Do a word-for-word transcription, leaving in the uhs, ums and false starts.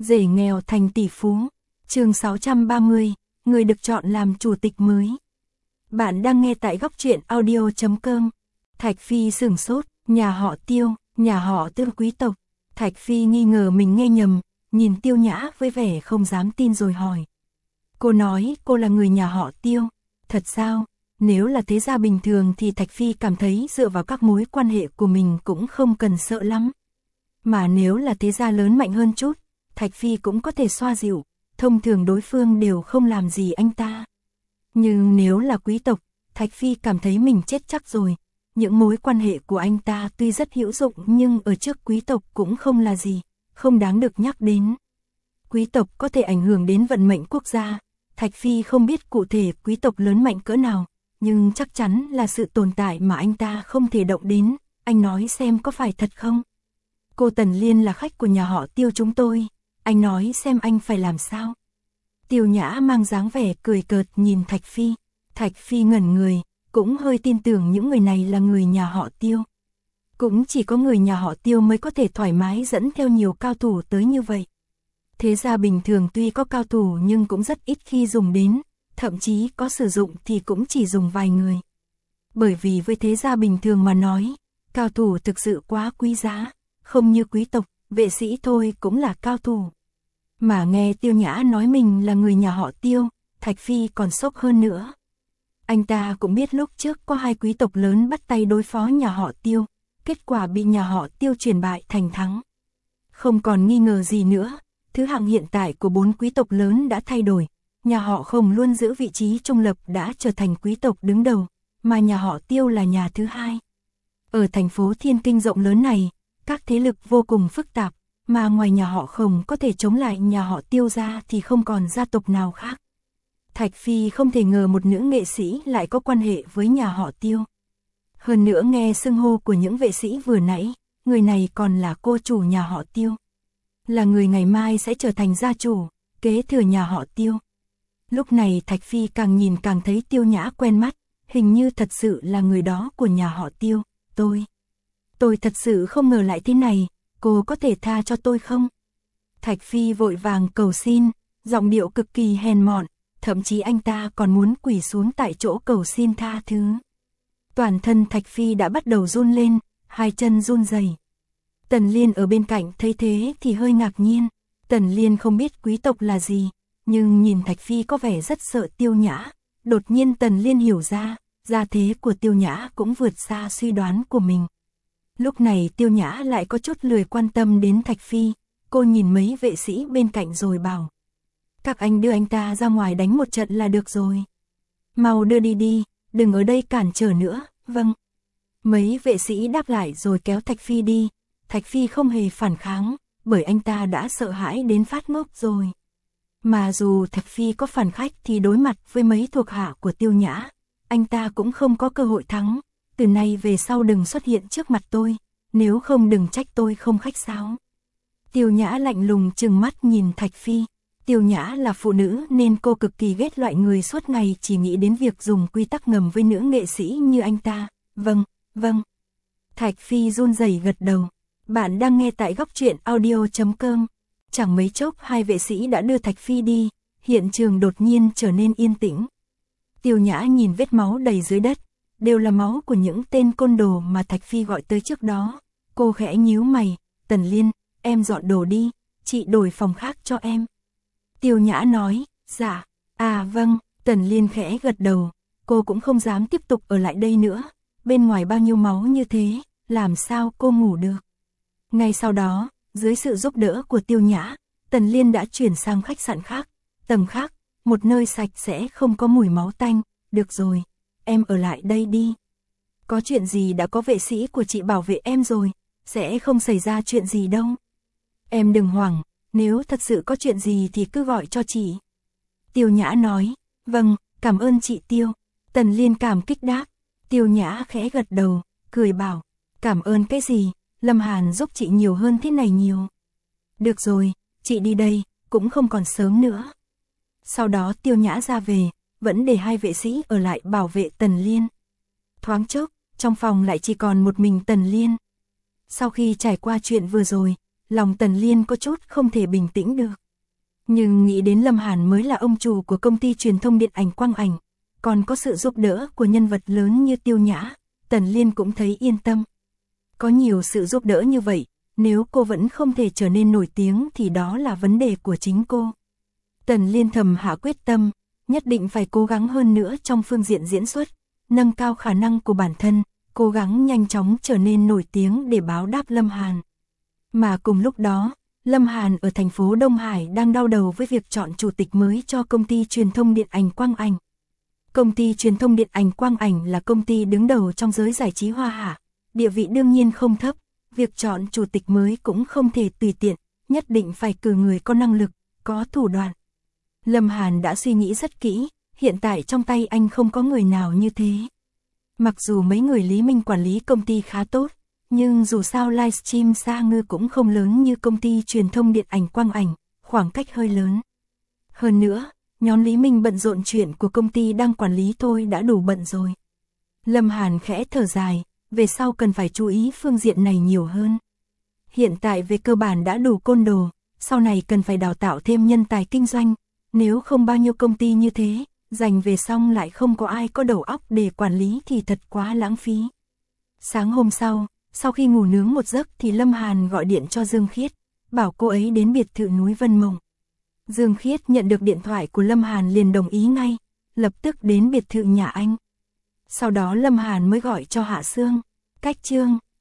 Rể nghèo thành tỷ phú. Chương sáu trăm ba mươi, người được chọn làm chủ tịch mới. Bạn đang nghe tại góc truyện audio chấm com. Thạch Phi sửng sốt, nhà họ Tiêu, nhà họ Tư quý tộc. Thạch Phi nghi ngờ mình nghe nhầm, nhìn Tiêu Nhã với vẻ không dám tin rồi hỏi. Cô nói cô là người nhà họ Tiêu, thật sao? Nếu là thế gia bình thường thì Thạch Phi cảm thấy dựa vào các mối quan hệ của mình cũng không cần sợ lắm. Mà nếu là thế gia lớn mạnh hơn chút, Thạch Phi cũng có thể xoa dịu, thông thường đối phương đều không làm gì anh ta. Nhưng nếu là quý tộc, Thạch Phi cảm thấy mình chết chắc rồi. Những mối quan hệ của anh ta tuy rất hữu dụng nhưng ở trước quý tộc cũng không là gì, không đáng được nhắc đến. Quý tộc có thể ảnh hưởng đến vận mệnh quốc gia. Thạch Phi không biết cụ thể quý tộc lớn mạnh cỡ nào, nhưng chắc chắn là sự tồn tại mà anh ta không thể động đến. Anh nói xem có phải thật không? Cô Tần Liên là khách của nhà họ Tiêu chúng tôi. Anh nói xem anh phải làm sao? Tiêu Nhã mang dáng vẻ cười cợt nhìn Thạch Phi. Thạch Phi ngẩn người, cũng hơi tin tưởng những người này là người nhà họ Tiêu. Cũng chỉ có người nhà họ Tiêu mới có thể thoải mái dẫn theo nhiều cao thủ tới như vậy. Thế gia bình thường tuy có cao thủ nhưng cũng rất ít khi dùng đến, thậm chí có sử dụng thì cũng chỉ dùng vài người. Bởi vì với thế gia bình thường mà nói, cao thủ thực sự quá quý giá, không như quý tộc, vệ sĩ thôi cũng là cao thủ. Mà nghe Tiêu Nhã nói mình là người nhà họ Tiêu, Thạch Phi còn sốc hơn nữa. Anh ta cũng biết lúc trước có hai quý tộc lớn bắt tay đối phó nhà họ Tiêu, kết quả bị nhà họ Tiêu chuyển bại thành thắng. Không còn nghi ngờ gì nữa, thứ hạng hiện tại của bốn quý tộc lớn đã thay đổi, nhà họ Khổng luôn giữ vị trí trung lập đã trở thành quý tộc đứng đầu, mà nhà họ Tiêu là nhà thứ hai. Ở thành phố Thiên Kinh rộng lớn này, các thế lực vô cùng phức tạp, mà ngoài nhà họ Khổng có thể chống lại nhà họ Tiêu ra thì không còn gia tộc nào khác. Thạch Phi không thể ngờ một nữ nghệ sĩ lại có quan hệ với nhà họ Tiêu. Hơn nữa nghe xưng hô của những vệ sĩ vừa nãy, người này còn là cô chủ nhà họ Tiêu. Là người ngày mai sẽ trở thành gia chủ, kế thừa nhà họ Tiêu. Lúc này Thạch Phi càng nhìn càng thấy Tiêu Nhã quen mắt, hình như thật sự là người đó của nhà họ Tiêu. Tôi, tôi thật sự không ngờ lại thế này, cô có thể tha cho tôi không? Thạch Phi vội vàng cầu xin, giọng điệu cực kỳ hèn mọn, thậm chí anh ta còn muốn quỳ xuống tại chỗ cầu xin tha thứ. Toàn thân Thạch Phi đã bắt đầu run lên, hai chân run rẩy. Tần Liên ở bên cạnh thấy thế thì hơi ngạc nhiên. Tần Liên không biết quý tộc là gì, nhưng nhìn Thạch Phi có vẻ rất sợ Tiêu Nhã. Đột nhiên Tần Liên hiểu ra, gia thế của Tiêu Nhã cũng vượt xa suy đoán của mình. Lúc này Tiêu Nhã lại có chút lười quan tâm đến Thạch Phi, cô nhìn mấy vệ sĩ bên cạnh rồi bảo. Các anh đưa anh ta ra ngoài đánh một trận là được rồi. Mau đưa đi đi, đừng ở đây cản trở nữa, vâng. Mấy vệ sĩ đáp lại rồi kéo Thạch Phi đi. Thạch Phi không hề phản kháng, bởi anh ta đã sợ hãi đến phát ngốc rồi. Mà dù Thạch Phi có phản khách thì đối mặt với mấy thuộc hạ của Tiêu Nhã, anh ta cũng không có cơ hội thắng. Từ nay về sau đừng xuất hiện trước mặt tôi, nếu không đừng trách tôi không khách sáo. Tiêu Nhã lạnh lùng trừng mắt nhìn Thạch Phi. Tiêu Nhã là phụ nữ nên cô cực kỳ ghét loại người suốt ngày chỉ nghĩ đến việc dùng quy tắc ngầm với nữ nghệ sĩ như anh ta. Vâng, vâng. Thạch Phi run rẩy gật đầu. Bạn đang nghe tại góc truyện audio chấm com. Chẳng mấy chốc hai vệ sĩ đã đưa Thạch Phi đi, hiện trường đột nhiên trở nên yên tĩnh. Tiêu Nhã nhìn vết máu đầy dưới đất, đều là máu của những tên côn đồ mà Thạch Phi gọi tới trước đó. Cô khẽ nhíu mày, Tần Liên, em dọn đồ đi, chị đổi phòng khác cho em. Tiêu Nhã nói, dạ, à vâng, Tần Liên khẽ gật đầu, cô cũng không dám tiếp tục ở lại đây nữa, bên ngoài bao nhiêu máu như thế, làm sao cô ngủ được. Ngay sau đó, dưới sự giúp đỡ của Tiêu Nhã, Tần Liên đã chuyển sang khách sạn khác, tầng khác, một nơi sạch sẽ không có mùi máu tanh. Được rồi, em ở lại đây đi. Có chuyện gì đã có vệ sĩ của chị bảo vệ em rồi, sẽ không xảy ra chuyện gì đâu. Em đừng hoảng, nếu thật sự có chuyện gì thì cứ gọi cho chị. Tiêu Nhã nói, vâng, cảm ơn chị Tiêu. Tần Liên cảm kích đáp. Tiêu Nhã khẽ gật đầu, cười bảo, cảm ơn cái gì, Lâm Hàn giúp chị nhiều hơn thế này nhiều. Được rồi, chị đi đây, cũng không còn sớm nữa. Sau đó Tiêu Nhã ra về, vẫn để hai vệ sĩ ở lại bảo vệ Tần Liên. Thoáng chốc, trong phòng lại chỉ còn một mình Tần Liên. Sau khi trải qua chuyện vừa rồi, lòng Tần Liên có chút không thể bình tĩnh được. Nhưng nghĩ đến Lâm Hàn mới là ông chủ của công ty truyền thông điện ảnh Quang Ảnh, còn có sự giúp đỡ của nhân vật lớn như Tiêu Nhã, Tần Liên cũng thấy yên tâm. Có nhiều sự giúp đỡ như vậy, nếu cô vẫn không thể trở nên nổi tiếng thì đó là vấn đề của chính cô. Tần Liên thầm hạ quyết tâm, nhất định phải cố gắng hơn nữa trong phương diện diễn xuất, nâng cao khả năng của bản thân, cố gắng nhanh chóng trở nên nổi tiếng để báo đáp Lâm Hàn. Mà cùng lúc đó, Lâm Hàn ở thành phố Đông Hải đang đau đầu với việc chọn chủ tịch mới cho công ty truyền thông điện ảnh Quang Ảnh. Công ty truyền thông điện ảnh Quang Ảnh là công ty đứng đầu trong giới giải trí Hoa Hạ, địa vị đương nhiên không thấp, việc chọn chủ tịch mới cũng không thể tùy tiện, nhất định phải cử người có năng lực, có thủ đoạn. Lâm Hàn đã suy nghĩ rất kỹ, hiện tại trong tay anh không có người nào như thế. Mặc dù mấy người Lý Minh quản lý công ty khá tốt, nhưng dù sao livestream Sa Ngư cũng không lớn như công ty truyền thông điện ảnh Quang Ảnh, khoảng cách hơi lớn. Hơn nữa, nhóm Lý Minh bận rộn chuyện của công ty đang quản lý thôi đã đủ bận rồi. Lâm Hàn khẽ thở dài, về sau cần phải chú ý phương diện này nhiều hơn. Hiện tại về cơ bản đã đủ côn đồ, sau này cần phải đào tạo thêm nhân tài kinh doanh, nếu không bao nhiêu công ty như thế, dành về xong lại không có ai có đầu óc để quản lý thì thật quá lãng phí. Sáng hôm sau, sau khi ngủ nướng một giấc thì Lâm Hàn gọi điện cho Dương Khiết, bảo cô ấy đến biệt thự núi Vân Mộng. Dương Khiết nhận được điện thoại của Lâm Hàn liền đồng ý ngay, lập tức đến biệt thự nhà anh. Sau đó Lâm Hàn mới gọi cho Hạ Sương, Cách Trương,